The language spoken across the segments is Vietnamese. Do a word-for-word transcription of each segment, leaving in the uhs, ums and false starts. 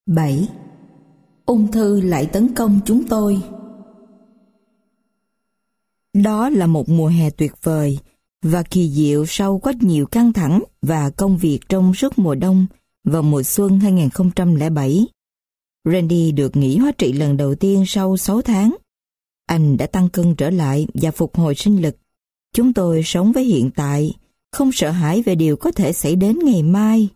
bảy. Ung thư lại tấn công chúng tôi. Đó là một mùa hè tuyệt vời và kỳ diệu sau quá nhiều căng thẳng và công việc trong suốt mùa đông vào mùa xuân hai nghìn không trăm lẻ bảy. Randy được nghỉ hóa trị lần đầu tiên sau sáu tháng. Anh đã tăng cân trở lại và phục hồi sinh lực. Chúng tôi sống với hiện tại, không sợ hãi về điều có thể xảy đến ngày mai.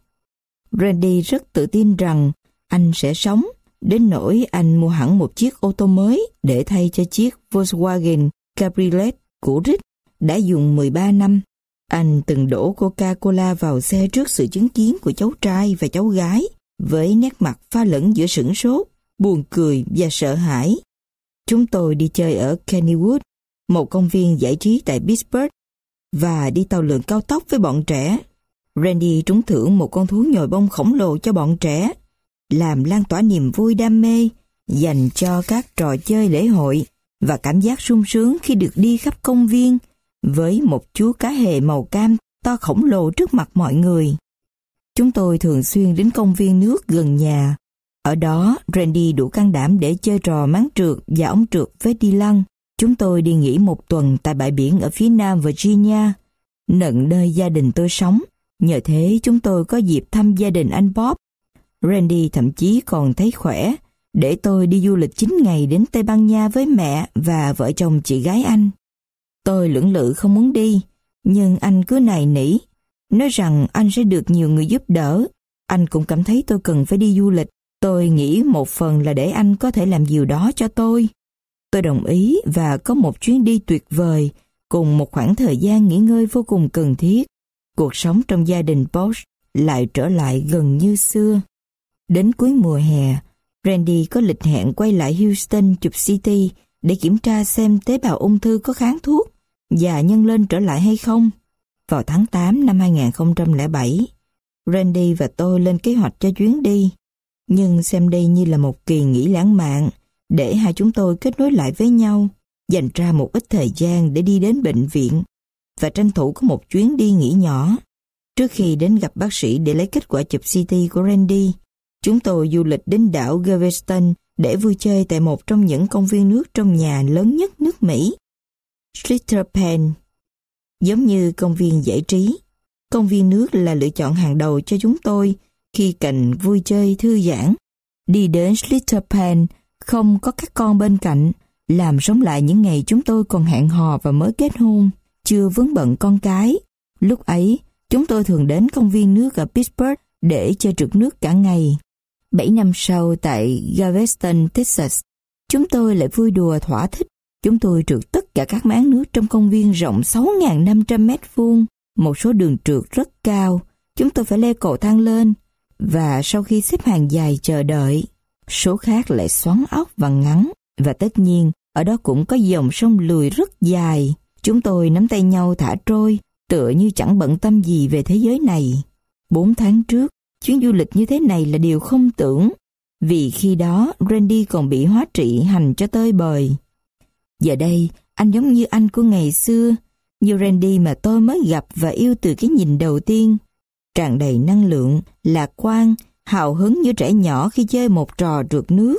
Randy rất tự tin rằng anh sẽ sống, đến nỗi anh mua hẳn một chiếc ô tô mới để thay cho chiếc Volkswagen Cabriolet cũ rích đã dùng mười ba năm. Anh từng đổ Coca-Cola vào xe trước sự chứng kiến của cháu trai và cháu gái, với nét mặt pha lẫn giữa sửng sốt, buồn cười và sợ hãi. Chúng tôi đi chơi ở Kennywood, một công viên giải trí tại Pittsburgh, và đi tàu lượn cao tốc với bọn trẻ. Randy trúng thưởng một con thú nhồi bông khổng lồ cho bọn trẻ, làm lan tỏa niềm vui đam mê dành cho các trò chơi lễ hội và cảm giác sung sướng khi được đi khắp công viên với một chú cá hề màu cam to khổng lồ trước mặt mọi người. Chúng tôi thường xuyên đến công viên nước gần nhà. Ở đó, Randy đủ can đảm để chơi trò máng trượt và ống trượt với Dylan. Chúng tôi đi nghỉ một tuần tại bãi biển ở phía nam Virginia, nận nơi gia đình tôi sống. Nhờ thế chúng tôi có dịp thăm gia đình anh Bob. Randy thậm chí còn thấy khỏe để tôi đi du lịch chín ngày đến Tây Ban Nha với mẹ và vợ chồng chị gái anh. Tôi lưỡng lự không muốn đi, nhưng anh cứ nài nỉ, nói rằng anh sẽ được nhiều người giúp đỡ. Anh cũng cảm thấy tôi cần phải đi du lịch. Tôi nghĩ một phần là để anh có thể làm điều đó cho tôi. Tôi đồng ý và có một chuyến đi tuyệt vời, cùng một khoảng thời gian nghỉ ngơi vô cùng cần thiết. Cuộc sống trong gia đình Bosch lại trở lại gần như xưa. Đến cuối mùa hè, Randy có lịch hẹn quay lại Houston chụp xê tê để kiểm tra xem tế bào ung thư có kháng thuốc và nhân lên trở lại hay không. Vào tháng tám năm hai nghìn không trăm lẻ bảy, Randy và tôi lên kế hoạch cho chuyến đi, nhưng xem đây như là một kỳ nghỉ lãng mạn để hai chúng tôi kết nối lại với nhau, dành ra một ít thời gian để đi đến bệnh viện và tranh thủ có một chuyến đi nghỉ nhỏ. Trước khi đến gặp bác sĩ để lấy kết quả chụp xê tê của Randy, chúng tôi du lịch đến đảo Galveston để vui chơi tại một trong những công viên nước trong nhà lớn nhất nước Mỹ, Schlitter Pen. Giống như công viên giải trí, công viên nước là lựa chọn hàng đầu cho chúng tôi khi cần vui chơi thư giãn. Đi đến Schlitter Pen không có các con bên cạnh, làm sống lại những ngày chúng tôi còn hẹn hò và mới kết hôn, chưa vướng bận con cái. Lúc ấy, chúng tôi thường đến công viên nước ở Pittsburgh để chơi trượt nước cả ngày. Bảy năm sau tại Galveston, Texas, chúng tôi lại vui đùa thỏa thích. Chúng tôi trượt tất cả các máng nước trong công viên rộng sáu nghìn năm trăm mét vuông. Một số đường trượt rất cao, chúng tôi phải leo cầu thang lên, và sau khi xếp hàng dài chờ đợi, số khác lại xoắn ốc và ngắn, và tất nhiên ở đó cũng có dòng sông lùi rất dài. Chúng tôi nắm tay nhau thả trôi, tựa như chẳng bận tâm gì về thế giới này. Bốn tháng trước, chuyến du lịch như thế này là điều không tưởng, vì khi đó Randy còn bị hóa trị hành cho tơi bời. Giờ đây, anh giống như anh của ngày xưa, như Randy mà tôi mới gặp và yêu từ cái nhìn đầu tiên, tràn đầy năng lượng, lạc quan, hào hứng như trẻ nhỏ khi chơi một trò trượt nước.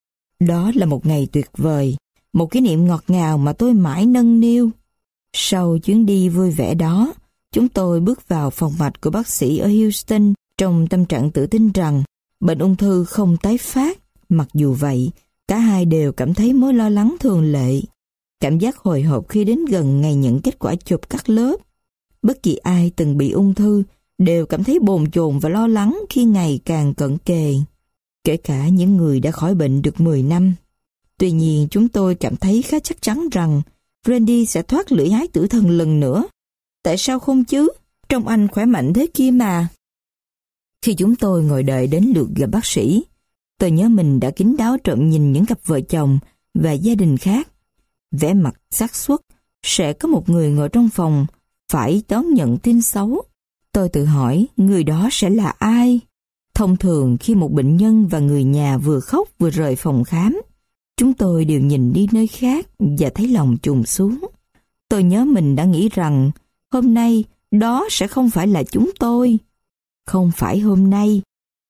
Đó là một ngày tuyệt vời, một kỷ niệm ngọt ngào mà tôi mãi nâng niu. Sau chuyến đi vui vẻ đó, chúng tôi bước vào phòng mạch của bác sĩ ở Houston trong tâm trạng tự tin rằng bệnh ung thư không tái phát. Mặc dù vậy, cả hai đều cảm thấy mối lo lắng thường lệ. Cảm giác hồi hộp khi đến gần ngày nhận kết quả chụp cắt lớp. Bất kỳ ai từng bị ung thư đều cảm thấy bồn chồn và lo lắng khi ngày càng cận kề, kể cả những người đã khỏi bệnh được mười năm. Tuy nhiên, chúng tôi cảm thấy khá chắc chắn rằng Randy sẽ thoát lưỡi hái tử thần lần nữa. Tại sao không chứ? Trông anh khỏe mạnh thế kia mà. Khi chúng tôi ngồi đợi đến lượt gặp bác sĩ, tôi nhớ mình đã kín đáo trộm nhìn những cặp vợ chồng và gia đình khác. Vẻ mặt xác suất sẽ có một người ngồi trong phòng phải đón nhận tin xấu. Tôi tự hỏi người đó sẽ là ai? Thông thường khi một bệnh nhân và người nhà vừa khóc vừa rời phòng khám, chúng tôi đều nhìn đi nơi khác và thấy lòng trùng xuống. Tôi nhớ mình đã nghĩ rằng hôm nay đó sẽ không phải là chúng tôi. Không phải hôm nay.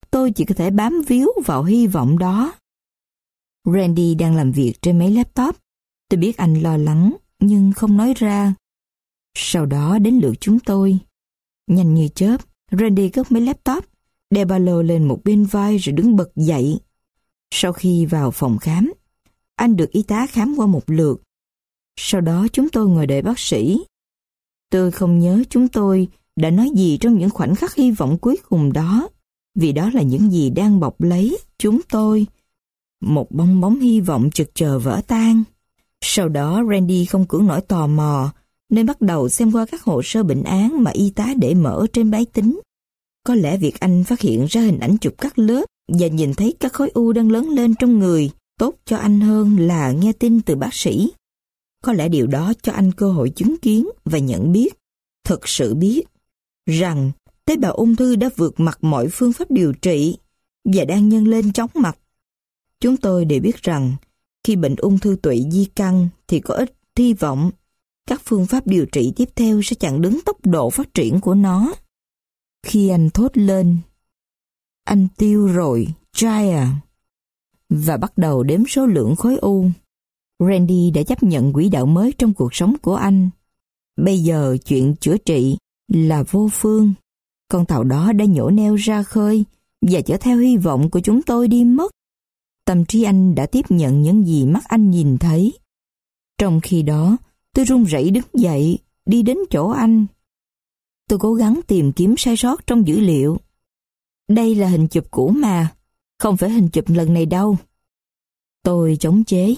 tôi chỉ có thể bám víu vào hy vọng đó. Randy đang làm việc trên máy laptop. Tôi biết anh lo lắng, nhưng không nói ra. Sau đó đến lượt chúng tôi. Nhanh như chớp, Randy cất máy laptop, đeo ba lô lên một bên vai rồi đứng bật dậy. Sau khi vào phòng khám, anh được y tá khám qua một lượt. Sau đó chúng tôi ngồi đợi bác sĩ. Tôi không nhớ chúng tôi đã nói gì trong những khoảnh khắc hy vọng cuối cùng đó, vì đó là những gì đang bọc lấy chúng tôi. Một bong bóng hy vọng chực chờ vỡ tan. Sau đó Randy không cưỡng nổi tò mò, nên bắt đầu xem qua các hồ sơ bệnh án mà y tá để mở trên máy tính. Có lẽ việc anh phát hiện ra hình ảnh chụp cắt lớp và nhìn thấy các khối u đang lớn lên trong người tốt cho anh hơn là nghe tin từ bác sĩ. Có lẽ điều đó cho anh cơ hội chứng kiến và nhận biết, thực sự biết, rằng tế bào ung thư đã vượt mặt mọi phương pháp điều trị và đang nhân lên chóng mặt. Chúng tôi đều biết rằng khi bệnh ung thư tụy di căn thì có ít hy vọng. Các phương pháp điều trị tiếp theo sẽ chặn đứng tốc độ phát triển của nó. Khi anh thốt lên, anh tiêu rồi, Jaya, và bắt đầu đếm số lượng khối u. Randy đã chấp nhận quỹ đạo mới trong cuộc sống của anh. Bây giờ chuyện chữa trị là vô phương. Con tàu đó đã nhổ neo ra khơi và chở theo hy vọng của chúng tôi đi mất. Tâm trí anh đã tiếp nhận những gì mắt anh nhìn thấy. Trong khi đó, tôi run rẩy đứng dậy, đi đến chỗ anh. Tôi cố gắng tìm kiếm sai sót trong dữ liệu. Đây là hình chụp cũ mà, không phải hình chụp lần này đâu. Tôi chống chế.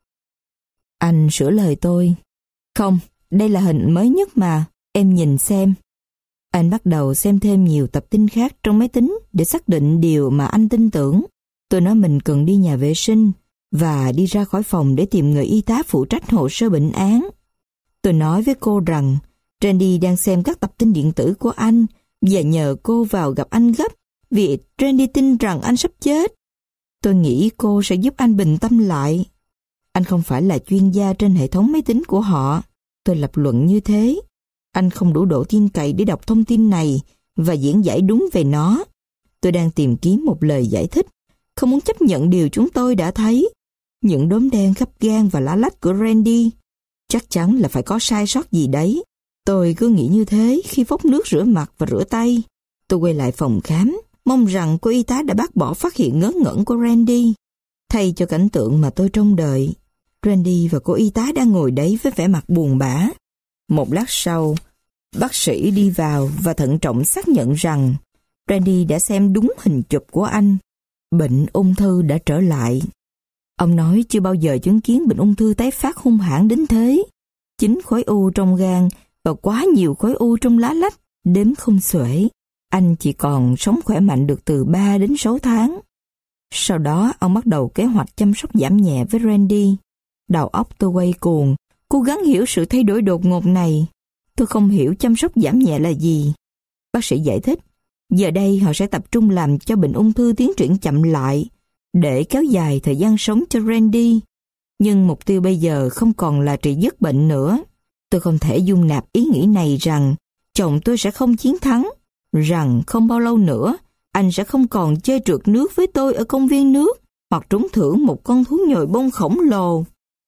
Anh sửa lời tôi. Không, đây là hình mới nhất mà, em nhìn xem. Anh bắt đầu xem thêm nhiều tập tin khác trong máy tính để xác định điều mà anh tin tưởng. Tôi nói mình cần đi nhà vệ sinh và đi ra khỏi phòng để tìm người y tá phụ trách hồ sơ bệnh án. Tôi nói với cô rằng Randy đang xem các tập tin điện tử của anh và nhờ cô vào gặp anh gấp vì Randy tin rằng anh sắp chết. Tôi nghĩ cô sẽ giúp anh bình tâm lại. Anh không phải là chuyên gia trên hệ thống máy tính của họ. Tôi lập luận như thế. Anh không đủ độ tin cậy để đọc thông tin này và diễn giải đúng về nó. Tôi đang tìm kiếm một lời giải thích, không muốn chấp nhận điều chúng tôi đã thấy. Những đốm đen khắp gan và lá lách của Randy. Chắc chắn là phải có sai sót gì đấy. Tôi cứ nghĩ như thế khi vốc nước rửa mặt và rửa tay. Tôi quay lại phòng khám, mong rằng cô y tá đã bác bỏ phát hiện ngớ ngẩn của Randy. Thay cho cảnh tượng mà tôi trông đợi, Randy và cô y tá đang ngồi đấy với vẻ mặt buồn bã. Một lát sau, bác sĩ đi vào và thận trọng xác nhận rằng Randy đã xem đúng hình chụp của anh. Bệnh ung thư đã trở lại. Ông nói chưa bao giờ chứng kiến bệnh ung thư tái phát hung hãn đến thế. Chín khối u trong gan và quá nhiều khối u trong lá lách, đếm không xuể. Anh chỉ còn sống khỏe mạnh được từ ba đến sáu tháng. Sau đó ông bắt đầu kế hoạch chăm sóc giảm nhẹ với Randy. Đầu óc tôi quay cuồng, cố gắng hiểu sự thay đổi đột ngột này. Tôi không hiểu chăm sóc giảm nhẹ là gì. Bác sĩ giải thích, giờ đây họ sẽ tập trung làm cho bệnh ung thư tiến triển chậm lại, để kéo dài thời gian sống cho Randy. Nhưng mục tiêu bây giờ không còn là trị dứt bệnh nữa. Tôi không thể dung nạp ý nghĩ này rằng chồng tôi sẽ không chiến thắng, rằng không bao lâu nữa anh sẽ không còn chơi trượt nước với tôi ở công viên nước hoặc trúng thưởng một con thú nhồi bông khổng lồ.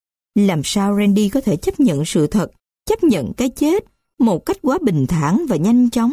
Làm sao Randy có thể chấp nhận sự thật, chấp nhận cái chết một cách quá bình thản và nhanh chóng?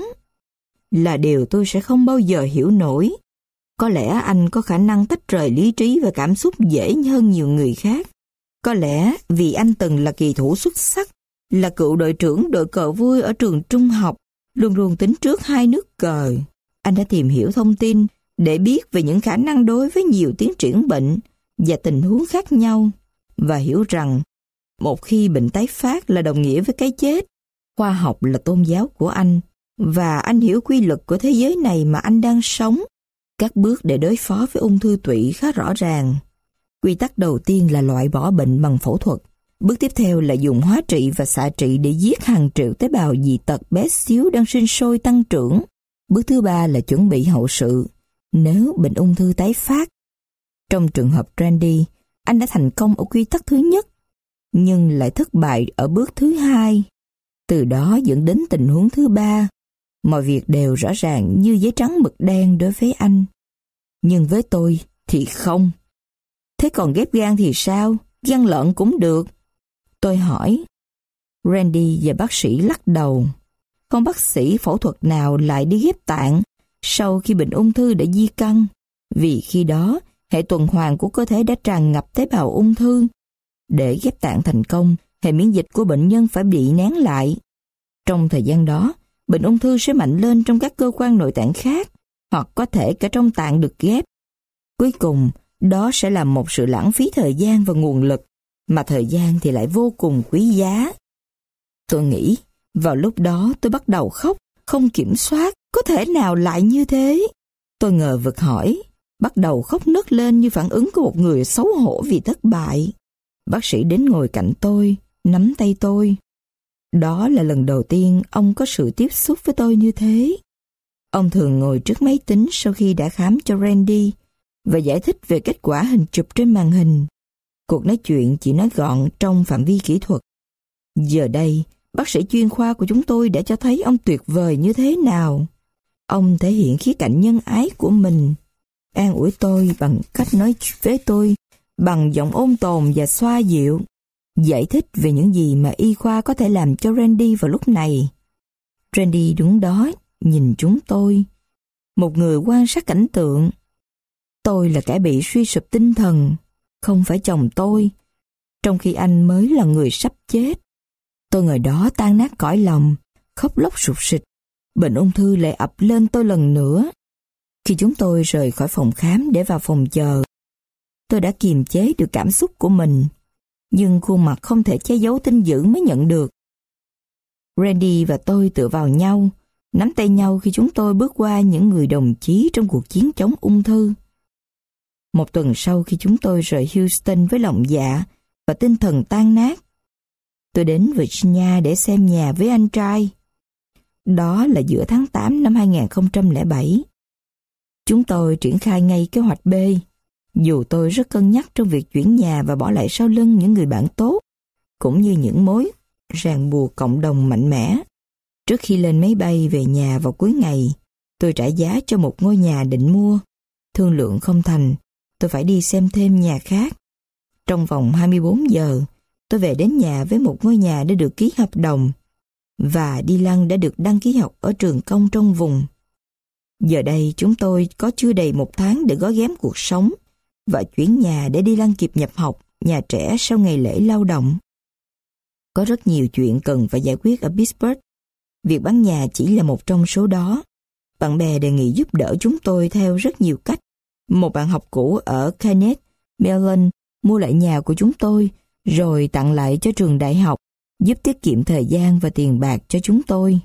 Là điều tôi sẽ không bao giờ hiểu nổi. Có lẽ anh có khả năng tách rời lý trí và cảm xúc dễ hơn nhiều người khác. Có lẽ vì anh từng là kỳ thủ xuất sắc, là cựu đội trưởng đội cờ vua ở trường trung học, luôn luôn tính trước hai nước cờ. Anh đã tìm hiểu thông tin để biết về những khả năng đối với nhiều tiến triển bệnh và tình huống khác nhau, và hiểu rằng một khi bệnh tái phát là đồng nghĩa với cái chết. Khoa học là tôn giáo của anh, và anh hiểu quy luật của thế giới này mà anh đang sống. Các bước để đối phó với ung thư tụy khá rõ ràng. Quy tắc đầu tiên là loại bỏ bệnh bằng phẫu thuật. Bước tiếp theo là dùng hóa trị và xạ trị để giết hàng triệu tế bào dị tật bé xíu đang sinh sôi tăng trưởng. Bước thứ ba là chuẩn bị hậu sự nếu bệnh ung thư tái phát. Trong trường hợp Randy, anh đã thành công ở quy tắc thứ nhất, nhưng lại thất bại ở bước thứ hai. Từ đó dẫn đến tình huống thứ ba. Mọi việc đều rõ ràng như giấy trắng mực đen đối với anh. Nhưng với tôi thì không. Thế còn ghép gan thì sao? Gan lợn cũng được. Tôi hỏi. Randy và bác sĩ lắc đầu. Không bác sĩ phẫu thuật nào lại đi ghép tạng sau khi bệnh ung thư đã di căn, vì khi đó hệ tuần hoàn của cơ thể đã tràn ngập tế bào ung thư. Để ghép tạng thành công, hệ miễn dịch của bệnh nhân phải bị nén lại. Trong thời gian đó, bệnh ung thư sẽ mạnh lên trong các cơ quan nội tạng khác, hoặc có thể cả trong tạng được ghép. Cuối cùng, đó sẽ là một sự lãng phí thời gian và nguồn lực, mà thời gian thì lại vô cùng quý giá. Tôi nghĩ, vào lúc đó tôi bắt đầu khóc, không kiểm soát, có thể nào lại như thế? Tôi ngờ vực hỏi, bắt đầu khóc nấc lên như phản ứng của một người xấu hổ vì thất bại. Bác sĩ đến ngồi cạnh tôi, nắm tay tôi. Đó là lần đầu tiên ông có sự tiếp xúc với tôi như thế. Ông thường ngồi trước máy tính sau khi đã khám cho Randy và giải thích về kết quả hình chụp trên màn hình. Cuộc nói chuyện chỉ nói gọn trong phạm vi kỹ thuật. Giờ đây, bác sĩ chuyên khoa của chúng tôi đã cho thấy ông tuyệt vời như thế nào. Ông thể hiện khía cạnh nhân ái của mình, an ủi tôi bằng cách nói với tôi bằng giọng ôn tồn và xoa dịu, giải thích về những gì mà y khoa có thể làm cho Randy vào lúc này. Randy đứng đó nhìn chúng tôi, một người quan sát cảnh tượng. Tôi là kẻ bị suy sụp tinh thần, không phải chồng tôi, trong khi anh mới là người sắp chết. Tôi ngồi đó tan nát cõi lòng, khóc lóc sụt sịt. Bệnh ung thư lại ập lên tôi lần nữa. Khi chúng tôi rời khỏi phòng khám để vào phòng chờ, tôi đã kiềm chế được cảm xúc của mình, nhưng khuôn mặt không thể che giấu tin dữ mới nhận được. Randy và tôi tựa vào nhau, nắm tay nhau khi chúng tôi bước qua những người đồng chí trong cuộc chiến chống ung thư. Một tuần sau khi chúng tôi rời Houston với lòng dạ và tinh thần tan nát, tôi đến Virginia để xem nhà với anh trai. Đó là giữa tháng tám năm hai nghìn không trăm lẻ bảy. Chúng tôi triển khai ngay kế hoạch B, dù tôi rất cân nhắc trong việc chuyển nhà và bỏ lại sau lưng những người bạn tốt, cũng như những mối ràng buộc cộng đồng mạnh mẽ. Trước khi lên máy bay về nhà vào cuối ngày, tôi trả giá cho một ngôi nhà định mua. Thương lượng không thành, tôi phải đi xem thêm nhà khác. Trong vòng hai mươi bốn giờ, tôi về đến nhà với một ngôi nhà đã được ký hợp đồng, và Dylan đã được đăng ký học ở trường công trong vùng. Giờ đây chúng tôi có chưa đầy một tháng để gói ghém cuộc sống và chuyển nhà để Dylan kịp nhập học nhà trẻ sau ngày lễ lao động. Có rất nhiều chuyện cần phải giải quyết ở Pittsburgh. Việc bán nhà chỉ là một trong số đó. Bạn bè đề nghị giúp đỡ chúng tôi theo rất nhiều cách. Một bạn học cũ ở Kenneth, Maryland mua lại nhà của chúng tôi rồi tặng lại cho trường đại học, giúp tiết kiệm thời gian và tiền bạc cho chúng tôi.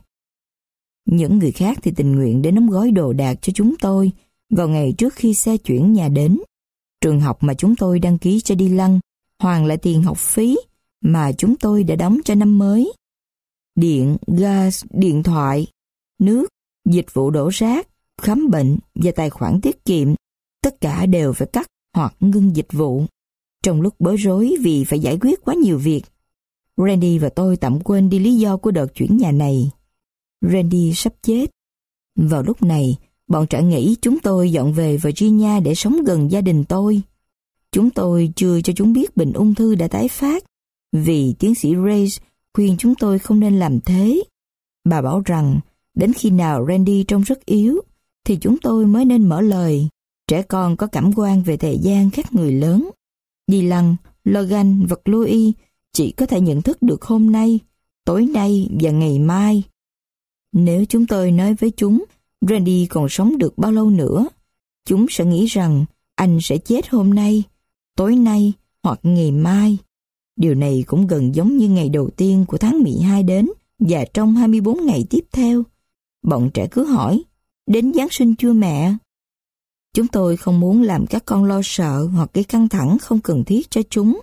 Những người khác thì tình nguyện để đóng gói đồ đạc cho chúng tôi vào ngày trước khi xe chuyển nhà đến. Trường học mà chúng tôi đăng ký cho Dylan hoàn lại tiền học phí mà chúng tôi đã đóng cho năm mới. Điện, gas, điện thoại, nước, dịch vụ đổ rác, khám bệnh và tài khoản tiết kiệm, tất cả đều phải cắt hoặc ngưng dịch vụ. Trong lúc bối rối vì phải giải quyết quá nhiều việc, Randy và tôi tạm quên đi lý do của đợt chuyển nhà này. Randy sắp chết. Vào lúc này, bọn trẻ nghĩ chúng tôi dọn về Virginia để sống gần gia đình tôi. Chúng tôi chưa cho chúng biết bệnh ung thư đã tái phát, vì tiến sĩ Reyes khuyên chúng tôi không nên làm thế. Bà bảo rằng, đến khi nào Randy trông rất yếu, thì chúng tôi mới nên mở lời. Trẻ con có cảm quan về thời gian khác người lớn. Dylan, Logan và Chloe chỉ có thể nhận thức được hôm nay, tối nay và ngày mai. Nếu chúng tôi nói với chúng Randy còn sống được bao lâu nữa, chúng sẽ nghĩ rằng anh sẽ chết hôm nay, tối nay hoặc ngày mai. Điều này cũng gần giống như ngày đầu tiên của tháng mười hai đến và trong hai mươi bốn ngày tiếp theo. Bọn trẻ cứ hỏi, đến Giáng sinh chưa mẹ? Chúng tôi không muốn làm các con lo sợ hoặc gây căng thẳng không cần thiết cho chúng.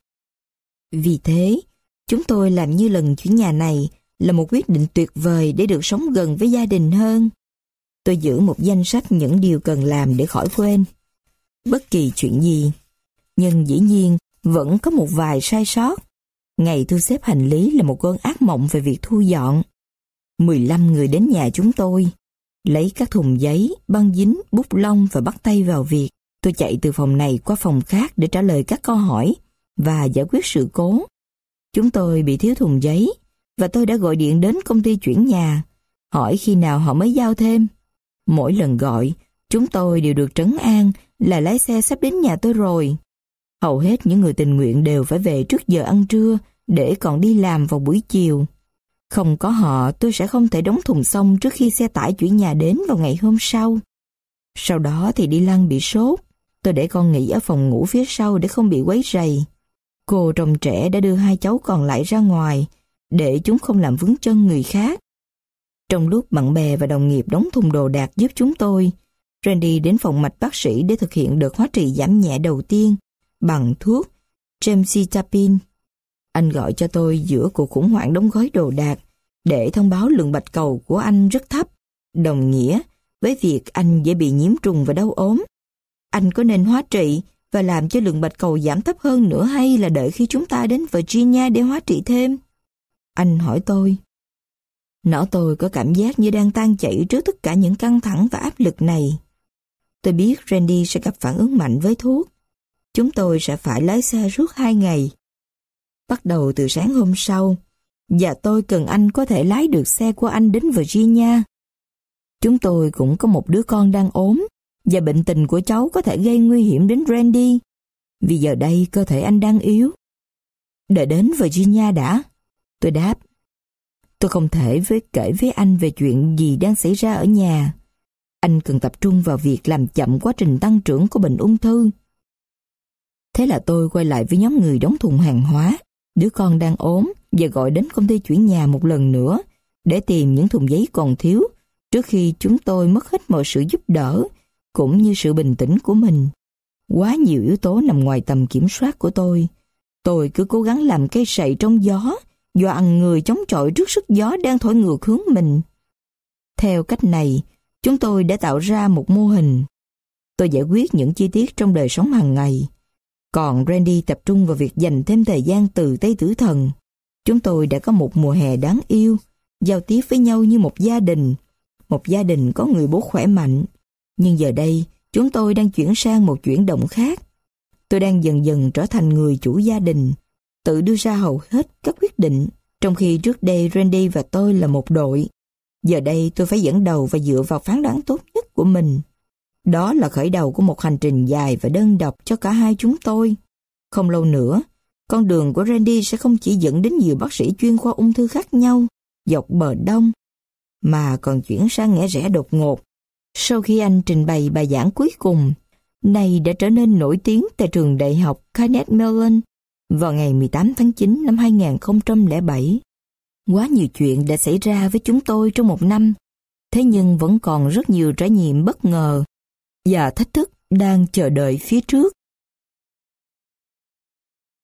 Vì thế, chúng tôi làm như lần chuyển nhà này là một quyết định tuyệt vời để được sống gần với gia đình hơn. Tôi giữ một danh sách những điều cần làm để khỏi quên bất kỳ chuyện gì. Nhưng dĩ nhiên, vẫn có một vài sai sót. Ngày thu xếp hành lý là một cơn ác mộng về việc thu dọn. mười lăm người đến nhà chúng tôi, lấy các thùng giấy, băng dính, bút lông và bắt tay vào việc. Tôi chạy từ phòng này qua phòng khác để trả lời các câu hỏi và giải quyết sự cố. Chúng tôi bị thiếu thùng giấy và tôi đã gọi điện đến công ty chuyển nhà, hỏi khi nào họ mới giao thêm. Mỗi lần gọi, chúng tôi đều được trấn an là lái xe sắp đến nhà tôi rồi. Hầu hết những người tình nguyện đều phải về trước giờ ăn trưa để còn đi làm vào buổi chiều. Không có họ, tôi sẽ không thể đóng thùng xong trước khi xe tải chuyển nhà đến vào ngày hôm sau. Sau đó thì đi lăng bị sốt. Tôi để con nghỉ ở phòng ngủ phía sau để không bị quấy rầy. Cô trông trẻ đã đưa hai cháu còn lại ra ngoài để chúng không làm vướng chân người khác. Trong lúc bạn bè và đồng nghiệp đóng thùng đồ đạc giúp chúng tôi, Randy đến phòng mạch bác sĩ để thực hiện đợt hóa trị giảm nhẹ đầu tiên bằng thuốc gemcitabine. Anh gọi cho tôi giữa cuộc khủng hoảng đóng gói đồ đạc để thông báo lượng bạch cầu của anh rất thấp, đồng nghĩa với việc anh dễ bị nhiễm trùng và đau ốm. Anh có nên hóa trị và làm cho lượng bạch cầu giảm thấp hơn nữa hay là đợi khi chúng ta đến Virginia để hóa trị thêm? Anh hỏi tôi. Não tôi có cảm giác như đang tan chảy trước tất cả những căng thẳng và áp lực này. Tôi biết Randy sẽ gặp phản ứng mạnh với thuốc. Chúng tôi sẽ phải lái xe suốt hai ngày. Bắt đầu từ sáng hôm sau, và tôi cần anh có thể lái được xe của anh đến Virginia. Chúng tôi cũng có một đứa con đang ốm, và bệnh tình của cháu có thể gây nguy hiểm đến Randy. Vì giờ đây cơ thể anh đang yếu. Đợi đến Virginia đã. Tôi đáp. Tôi không thể với kể với anh về chuyện gì đang xảy ra ở nhà. Anh cần tập trung vào việc làm chậm quá trình tăng trưởng của bệnh ung thư. Thế là tôi quay lại với nhóm người đóng thùng hàng hóa, đứa con đang ốm, và gọi đến công ty chuyển nhà một lần nữa để tìm những thùng giấy còn thiếu trước khi chúng tôi mất hết mọi sự giúp đỡ cũng như sự bình tĩnh của mình. Quá nhiều yếu tố nằm ngoài tầm kiểm soát của tôi. Tôi cứ cố gắng làm cây sậy trong gió, dọa ăn người chống chọi trước sức gió đang thổi ngược hướng mình. Theo cách này, chúng tôi đã tạo ra một mô hình. Tôi giải quyết những chi tiết trong đời sống hàng ngày. Còn Randy tập trung vào việc dành thêm thời gian từ Tây Tử Thần. Chúng tôi đã có một mùa hè đáng yêu, giao tiếp với nhau như một gia đình. Một gia đình có người bố khỏe mạnh. Nhưng giờ đây, chúng tôi đang chuyển sang một chuyển động khác. Tôi đang dần dần trở thành người chủ gia đình, tự đưa ra hầu hết các quyết định, trong khi trước đây Randy và tôi là một đội. Giờ đây tôi phải dẫn đầu và dựa vào phán đoán tốt nhất của mình. Đó là khởi đầu của một hành trình dài và đơn độc cho cả hai chúng tôi. Không lâu nữa, con đường của Randy sẽ không chỉ dẫn đến nhiều bác sĩ chuyên khoa ung thư khác nhau dọc bờ đông, mà còn chuyển sang ngẽ rẽ đột ngột. Sau khi anh trình bày bài giảng cuối cùng, này đã trở nên nổi tiếng tại trường đại học Carnegie Mellon vào ngày mười tám tháng chín năm hai nghìn không trăm lẻ bảy. Quá nhiều chuyện đã xảy ra với chúng tôi trong một năm, thế nhưng vẫn còn rất nhiều trải nghiệm bất ngờ và thách thức đang chờ đợi phía trước.